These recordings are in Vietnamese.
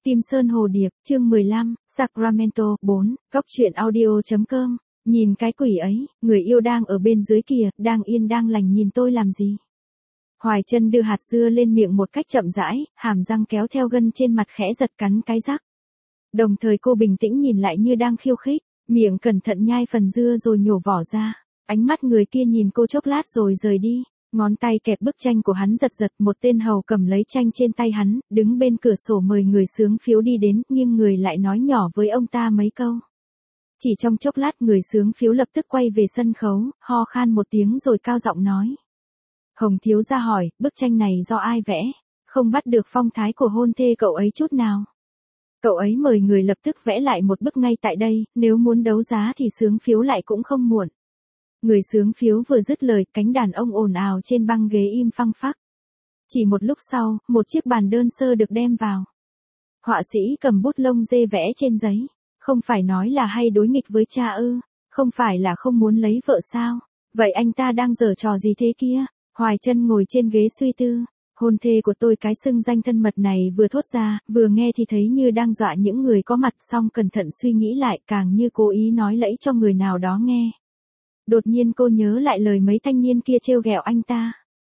Kim Sơn Hồ Điệp, chương 15, Sacramento, 4, Cóc truyện audio.com. Nhìn cái quỷ ấy, người yêu đang ở bên dưới kìa, đang yên đang lành nhìn tôi làm gì? Hoài Chân đưa hạt dưa lên miệng một cách chậm rãi, hàm răng kéo theo gân trên mặt khẽ giật cắn cái rắc. Đồng thời cô bình tĩnh nhìn lại như đang khiêu khích, miệng cẩn thận nhai phần dưa rồi nhổ vỏ ra. Ánh mắt người kia nhìn cô chốc lát rồi rời đi. Ngón tay kẹp bức tranh của hắn giật giật, một tên hầu cầm lấy tranh trên tay hắn, đứng bên cửa sổ mời người xướng phiếu đi đến, nghiêng người lại nói nhỏ với ông ta mấy câu. Chỉ trong chốc lát người xướng phiếu lập tức quay về sân khấu, ho khan một tiếng rồi cao giọng nói. Hồng thiếu gia hỏi, bức tranh này do ai vẽ? Không bắt được phong thái của hôn thê cậu ấy chút nào. Cậu ấy mời người lập tức vẽ lại một bức ngay tại đây, nếu muốn đấu giá thì xướng phiếu lại cũng không muộn. Người xướng phiếu vừa dứt lời, cánh đàn ông ồn ào trên băng ghế im phăng phắc. Chỉ một lúc sau, một chiếc bàn đơn sơ được đem vào. Họa sĩ cầm bút lông dê vẽ trên giấy. Không phải nói là hay đối nghịch với cha ư? Không phải là không muốn lấy vợ sao? Vậy anh ta đang giở trò gì thế kia? Hoài Chân ngồi trên ghế suy tư. Hôn thê của tôi, cái xưng danh thân mật này vừa thốt ra, vừa nghe thì thấy như đang dọa những người có mặt, xong cẩn thận suy nghĩ lại càng như cố ý nói lẫy cho người nào đó nghe. Đột nhiên cô nhớ lại lời mấy thanh niên kia trêu ghẹo anh ta.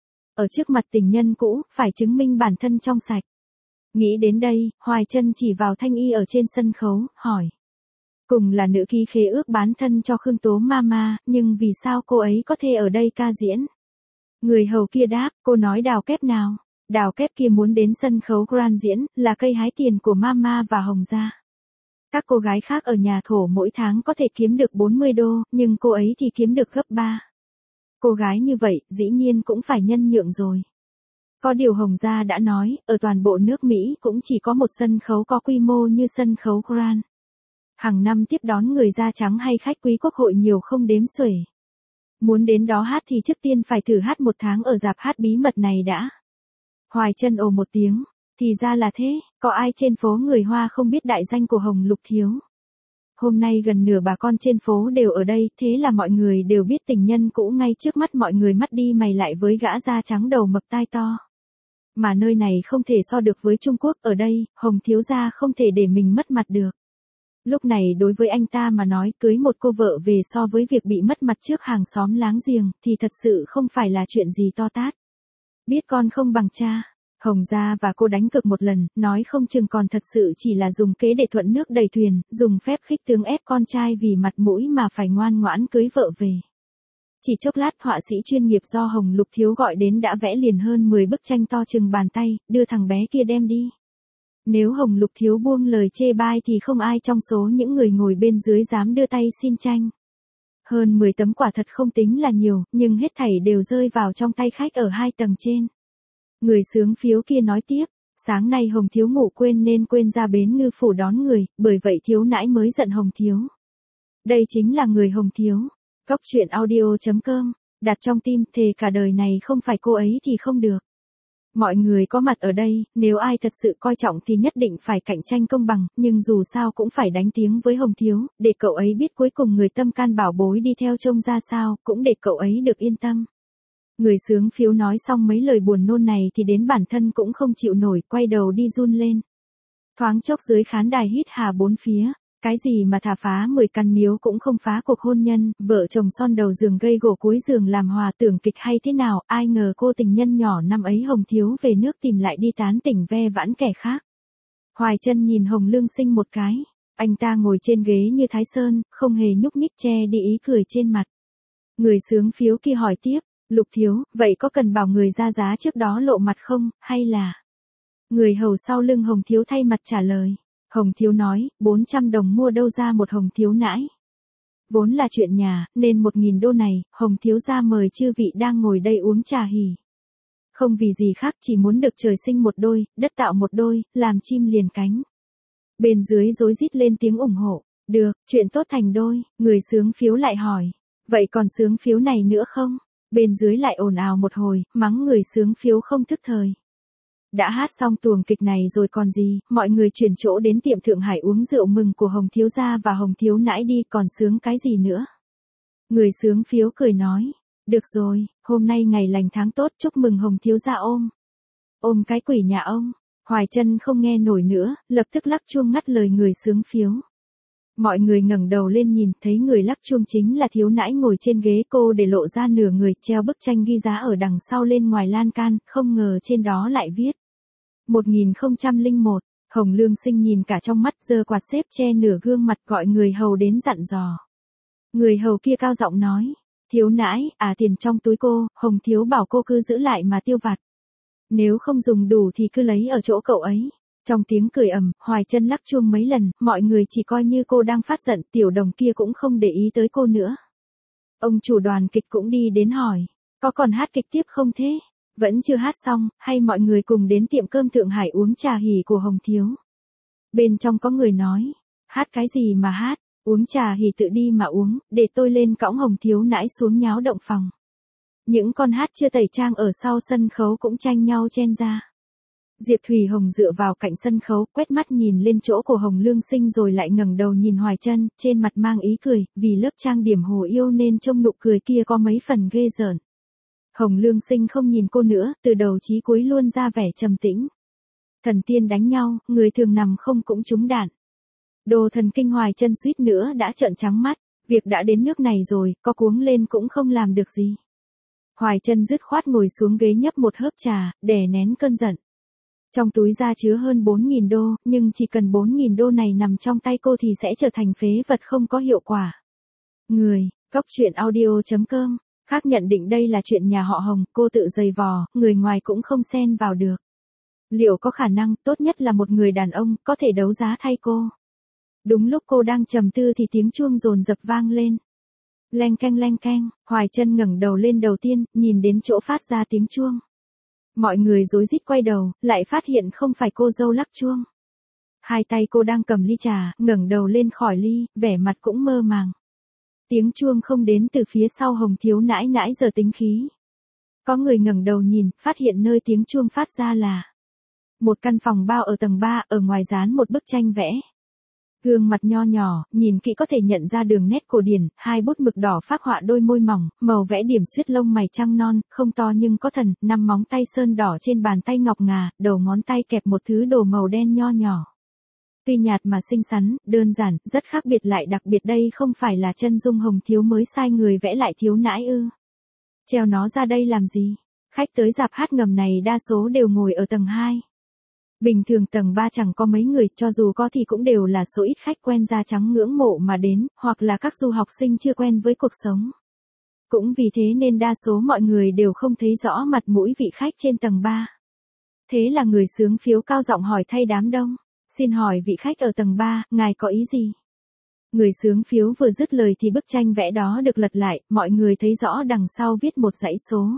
Ở trước mặt tình nhân cũ, phải chứng minh bản thân trong sạch. Nghĩ đến đây, Hoài Chân chỉ vào Thanh Y ở trên sân khấu, hỏi. Cùng là nữ ký khế ước bán thân cho Khương Tố Mama, nhưng vì sao cô ấy có thể ở đây ca diễn? Người hầu kia đáp, cô nói Đào Kép nào? Đào Kép kia muốn đến sân khấu Grand diễn, là cây hái tiền của Mama và Hồng gia. Các cô gái khác ở nhà thổ mỗi tháng có thể kiếm được 40 đô, nhưng cô ấy thì kiếm được gấp 3. Cô gái như vậy, dĩ nhiên cũng phải nhân nhượng rồi. Có điều Hồng gia đã nói, ở toàn bộ nước Mỹ cũng chỉ có một sân khấu có quy mô như sân khấu Grand. Hàng năm tiếp đón người da trắng hay khách quý quốc hội nhiều không đếm xuể. Muốn đến đó hát thì trước tiên phải thử hát một tháng ở rạp hát bí mật này đã. Hoài Chân ồ một tiếng. Thì ra là thế, có ai trên phố người Hoa không biết đại danh của Hồng Lục Thiếu. Hôm nay gần nửa bà con trên phố đều ở đây, thế là mọi người đều biết tình nhân cũ ngay trước mắt mọi người, mắt đi mày lại với gã da trắng đầu mập tai to. Mà nơi này không thể so được với Trung Quốc, ở đây, Hồng thiếu gia không thể để mình mất mặt được. Lúc này đối với anh ta mà nói, cưới một cô vợ về so với việc bị mất mặt trước hàng xóm láng giềng, thì thật sự không phải là chuyện gì to tát. Biết con không bằng cha. Hồng gia và cô đánh cược một lần, nói không chừng còn thật sự chỉ là dùng kế để thuận nước đẩy thuyền, dùng phép khích tướng ép con trai vì mặt mũi mà phải ngoan ngoãn cưới vợ về. Chỉ chốc lát họa sĩ chuyên nghiệp do Hồng Lục Thiếu gọi đến đã vẽ liền hơn 10 bức tranh to chừng bàn tay, đưa thằng bé kia đem đi. Nếu Hồng Lục Thiếu buông lời chê bai thì không ai trong số những người ngồi bên dưới dám đưa tay xin tranh. Hơn 10 tấm quả thật không tính là nhiều, nhưng hết thảy đều rơi vào trong tay khách ở 2 tầng trên. Người xướng phiếu kia nói tiếp, sáng nay Hồng Thiếu ngủ quên nên quên ra bến Ngư Phủ đón người, bởi vậy thiếu nãi mới giận Hồng Thiếu. Đây chính là người Hồng Thiếu. Cóc truyện audio.com, đặt trong tim, thề cả đời này không phải cô ấy thì không được. Mọi người có mặt ở đây, nếu ai thật sự coi trọng thì nhất định phải cạnh tranh công bằng, nhưng dù sao cũng phải đánh tiếng với Hồng Thiếu, để cậu ấy biết cuối cùng người tâm can bảo bối đi theo trông ra sao, cũng để cậu ấy được yên tâm. Người xướng phiếu nói xong mấy lời buồn nôn này thì đến bản thân cũng không chịu nổi, quay đầu đi run lên. Thoáng chốc dưới khán đài hít hà bốn phía, cái gì mà thà phá 10 căn miếu cũng không phá cuộc hôn nhân, vợ chồng son đầu giường gây gổ cuối giường làm hòa, tưởng kịch hay thế nào, ai ngờ cô tình nhân nhỏ năm ấy Hồng Thiếu về nước tìm lại đi tán tỉnh ve vãn kẻ khác. Hoài Chân nhìn Hồng Lương Sinh một cái, anh ta ngồi trên ghế như Thái Sơn, không hề nhúc nhích, che đi ý cười trên mặt. Người xướng phiếu kia hỏi tiếp. Lục Thiếu, vậy có cần bảo người ra giá trước đó lộ mặt không, hay là... Người hầu sau lưng Hồng Thiếu thay mặt trả lời. Hồng Thiếu nói, 400 đồng mua đâu ra một Hồng Thiếu nãi. Vốn là chuyện nhà, nên 1.000 đô này, Hồng Thiếu ra mời chư vị đang ngồi đây uống trà hỉ. Không vì gì khác, chỉ muốn được trời sinh một đôi, đất tạo một đôi, làm chim liền cánh. Bên dưới rối rít lên tiếng ủng hộ. Được, chuyện tốt thành đôi, người xướng phiếu lại hỏi. Vậy còn xướng phiếu này nữa không? Bên dưới lại ồn ào một hồi, mắng người xướng phiếu không thức thời. Đã hát xong tuồng kịch này rồi còn gì, mọi người chuyển chỗ đến tiệm Thượng Hải uống rượu mừng của Hồng Thiếu gia và Hồng Thiếu nãi đi, còn sướng cái gì nữa. Người xướng phiếu cười nói, được rồi, hôm nay ngày lành tháng tốt, chúc mừng Hồng Thiếu gia ôm. Ôm cái quỷ nhà ông. Hoài Chân không nghe nổi nữa, lập tức lắc chuông ngắt lời người sướng phiếu. Mọi người ngẩng đầu lên nhìn thấy người lắc chuông chính là thiếu nãi ngồi trên ghế, cô để lộ ra nửa người, treo bức tranh ghi giá ở đằng sau lên ngoài lan can, không ngờ trên đó lại viết 1001. Hồng Lương Sinh nhìn cả trong mắt, giơ quạt xếp che nửa gương mặt, gọi người hầu đến dặn dò. Người hầu kia cao giọng nói, thiếu nãi, tiền trong túi cô, Hồng thiếu bảo cô cứ giữ lại mà tiêu vặt. Nếu không dùng đủ thì cứ lấy ở chỗ cậu ấy. Trong tiếng cười ầm, Hoài Chân lắc chuông mấy lần, mọi người chỉ coi như cô đang phát giận, tiểu đồng kia cũng không để ý tới cô nữa. Ông chủ đoàn kịch cũng đi đến hỏi, có còn hát kịch tiếp không thế? Vẫn chưa hát xong, hay mọi người cùng đến tiệm cơm Thượng Hải uống trà hỉ của Hồng thiếu? Bên trong có người nói, hát cái gì mà hát, uống trà hỉ tự đi mà uống, để tôi lên cõng Hồng thiếu nãi xuống nháo động phòng. Những con hát chưa tẩy trang ở sau sân khấu cũng tranh nhau chen ra. Diệp Thùy Hồng dựa vào cạnh sân khấu, quét mắt nhìn lên chỗ của Hồng Lương Sinh rồi lại ngẩng đầu nhìn Hoài Chân, trên mặt mang ý cười, vì lớp trang điểm hồ yêu nên trông nụ cười kia có mấy phần ghê rợn. Hồng Lương Sinh không nhìn cô nữa, từ đầu chí cuối luôn ra vẻ trầm tĩnh. Thần tiên đánh nhau, người thường nằm không cũng trúng đạn. Đồ thần kinh. Hoài Chân suýt nữa đã trợn trắng mắt, việc đã đến nước này rồi, có cuống lên cũng không làm được gì. Hoài Chân dứt khoát ngồi xuống ghế nhấp một hớp trà, đè nén cơn giận. Trong túi da chứa hơn 4.000 đô, nhưng chỉ cần 4.000 đô này nằm trong tay cô thì sẽ trở thành phế vật không có hiệu quả. Người, góc chuyện audio.com, khác nhận định đây là chuyện nhà họ Hồng, cô tự giày vò, người ngoài cũng không xen vào được. Liệu có khả năng, tốt nhất là một người đàn ông, có thể đấu giá thay cô? Đúng lúc cô đang trầm tư thì tiếng chuông dồn dập vang lên. Leng keng, Hoài Chân ngẩng đầu lên đầu tiên, nhìn đến chỗ phát ra tiếng chuông. Mọi người rối rít quay đầu, lại phát hiện không phải cô dâu lắc chuông. Hai tay cô đang cầm ly trà, ngẩng đầu lên khỏi ly, vẻ mặt cũng mơ màng. Tiếng chuông không đến từ phía sau Hồng thiếu nãi nãi giờ tính khí. Có người ngẩng đầu nhìn, phát hiện nơi tiếng chuông phát ra là một căn phòng bao ở tầng 3, ở ngoài dán một bức tranh vẽ. Gương mặt nho nhỏ, nhìn kỹ có thể nhận ra đường nét cổ điển, hai bút mực đỏ phác họa đôi môi mỏng, màu vẽ điểm xuyết lông mày trăng non, không to nhưng có thần, 5 móng tay sơn đỏ trên bàn tay ngọc ngà, đầu ngón tay kẹp một thứ đồ màu đen nho nhỏ. Tuy nhạt mà xinh xắn, đơn giản, rất khác biệt lại đặc biệt, đây không phải là chân dung Hồng thiếu mới sai người vẽ lại thiếu nãi ư? Treo nó ra đây làm gì? Khách tới rạp hát ngầm này đa số đều ngồi ở tầng 2. Bình thường tầng 3 chẳng có mấy người, cho dù có thì cũng đều là số ít khách quen da trắng ngưỡng mộ mà đến, hoặc là các du học sinh chưa quen với cuộc sống. Cũng vì thế nên đa số mọi người đều không thấy rõ mặt mũi vị khách trên tầng 3. Thế là người sướng phiếu cao giọng hỏi thay đám đông, xin hỏi vị khách ở tầng 3, ngài có ý gì? Người sướng phiếu vừa dứt lời thì bức tranh vẽ đó được lật lại, mọi người thấy rõ đằng sau viết một dãy số.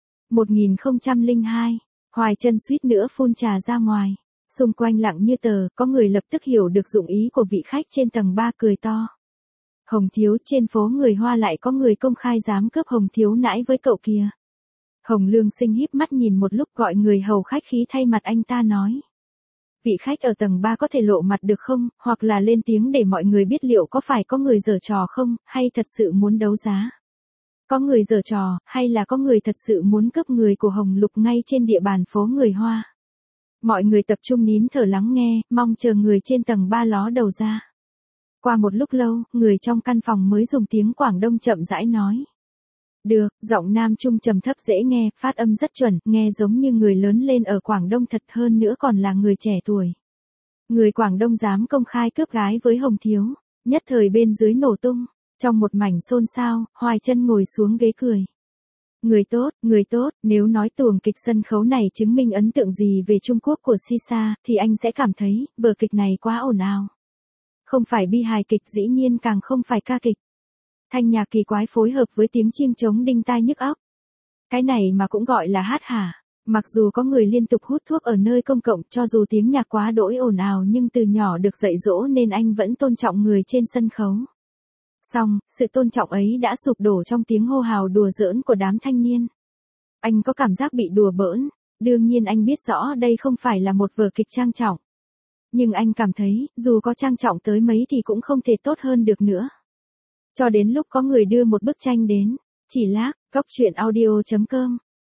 1002. Hoài Chân suýt nữa phun trà ra ngoài. Xung quanh lặng như tờ, có người lập tức hiểu được dụng ý của vị khách trên tầng 3 cười to. Hồng thiếu, trên phố người Hoa lại có người công khai dám cướp Hồng thiếu nãi với cậu kìa. Hồng Lương Sinh híp mắt nhìn một lúc, gọi người hầu khách khí thay mặt anh ta nói. Vị khách ở tầng 3 có thể lộ mặt được không, hoặc là lên tiếng để mọi người biết liệu có phải có người giở trò không, hay thật sự muốn đấu giá. Có người giở trò, hay là có người thật sự muốn cướp người của Hồng Lục ngay trên địa bàn phố người Hoa. Mọi người tập trung nín thở lắng nghe, mong chờ người trên tầng 3 ló đầu ra. Qua một lúc lâu, người trong căn phòng mới dùng tiếng Quảng Đông chậm rãi nói. Được, giọng Nam Trung trầm thấp dễ nghe, phát âm rất chuẩn, nghe giống như người lớn lên ở Quảng Đông thật, hơn nữa còn là người trẻ tuổi. Người Quảng Đông dám công khai cướp gái với Hồng thiếu, nhất thời bên dưới nổ tung. Trong một mảnh xôn xao, Hoài Chân ngồi xuống ghế cười. Người tốt, nếu nói tuồng kịch sân khấu này chứng minh ấn tượng gì về Trung Quốc của Sisa, thì anh sẽ cảm thấy, vở kịch này quá ồn ào. Không phải bi hài kịch, dĩ nhiên càng không phải ca kịch. Thanh nhạc kỳ quái phối hợp với tiếng chiêng trống đinh tai nhức óc. Cái này mà cũng gọi là hát hả? Mặc dù có người liên tục hút thuốc ở nơi công cộng, cho dù tiếng nhạc quá đỗi ồn ào, nhưng từ nhỏ được dạy dỗ nên anh vẫn tôn trọng người trên sân khấu. Song, sự tôn trọng ấy đã sụp đổ trong tiếng hô hào đùa giỡn của đám thanh niên. Anh có cảm giác bị đùa bỡn, đương nhiên anh biết rõ đây không phải là một vở kịch trang trọng. Nhưng anh cảm thấy, dù có trang trọng tới mấy thì cũng không thể tốt hơn được nữa. Cho đến lúc có người đưa một bức tranh đến, chỉ lát, góc chuyện audio.com.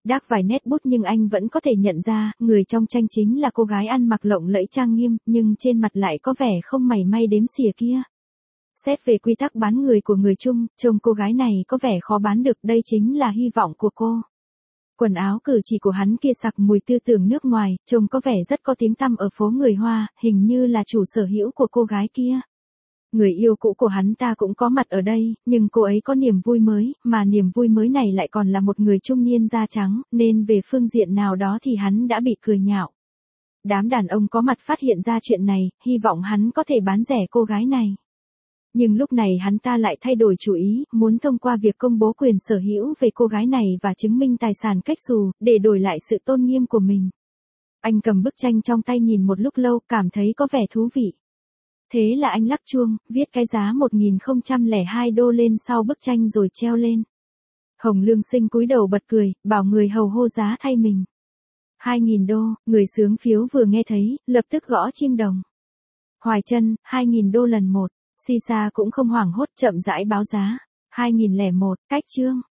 Đác vài nét bút nhưng anh vẫn có thể nhận ra, người trong tranh chính là cô gái ăn mặc lộng lẫy trang nghiêm, nhưng trên mặt lại có vẻ không mảy may đếm xỉa kia. Xét về quy tắc bán người của người Trung, trông cô gái này có vẻ khó bán được, đây chính là hy vọng của cô. Quần áo cử chỉ của hắn kia sặc mùi tư tưởng nước ngoài, trông có vẻ rất có tiếng tăm ở phố người Hoa, hình như là chủ sở hữu của cô gái kia. Người yêu cũ của hắn ta cũng có mặt ở đây, nhưng cô ấy có niềm vui mới, mà niềm vui mới này lại còn là một người trung niên da trắng, nên về phương diện nào đó thì hắn đã bị cười nhạo. Đám đàn ông có mặt phát hiện ra chuyện này, hy vọng hắn có thể bán rẻ cô gái này. Nhưng lúc này hắn ta lại thay đổi chủ ý, muốn thông qua việc công bố quyền sở hữu về cô gái này và chứng minh tài sản cách xù, để đổi lại sự tôn nghiêm của mình. Anh cầm bức tranh trong tay nhìn một lúc lâu, cảm thấy có vẻ thú vị. Thế là anh lắc chuông, viết cái giá 1002 đô lên sau bức tranh rồi treo lên. Hồng Lương Sinh cúi đầu bật cười, bảo người hầu hô giá thay mình. 2.000 đô, người sướng phiếu vừa nghe thấy, lập tức gõ chiêng đồng. Hoài Chân, 2.000 đô lần 1. Si Sa cũng không hoảng hốt, chậm rãi báo giá. 2001, cách chương.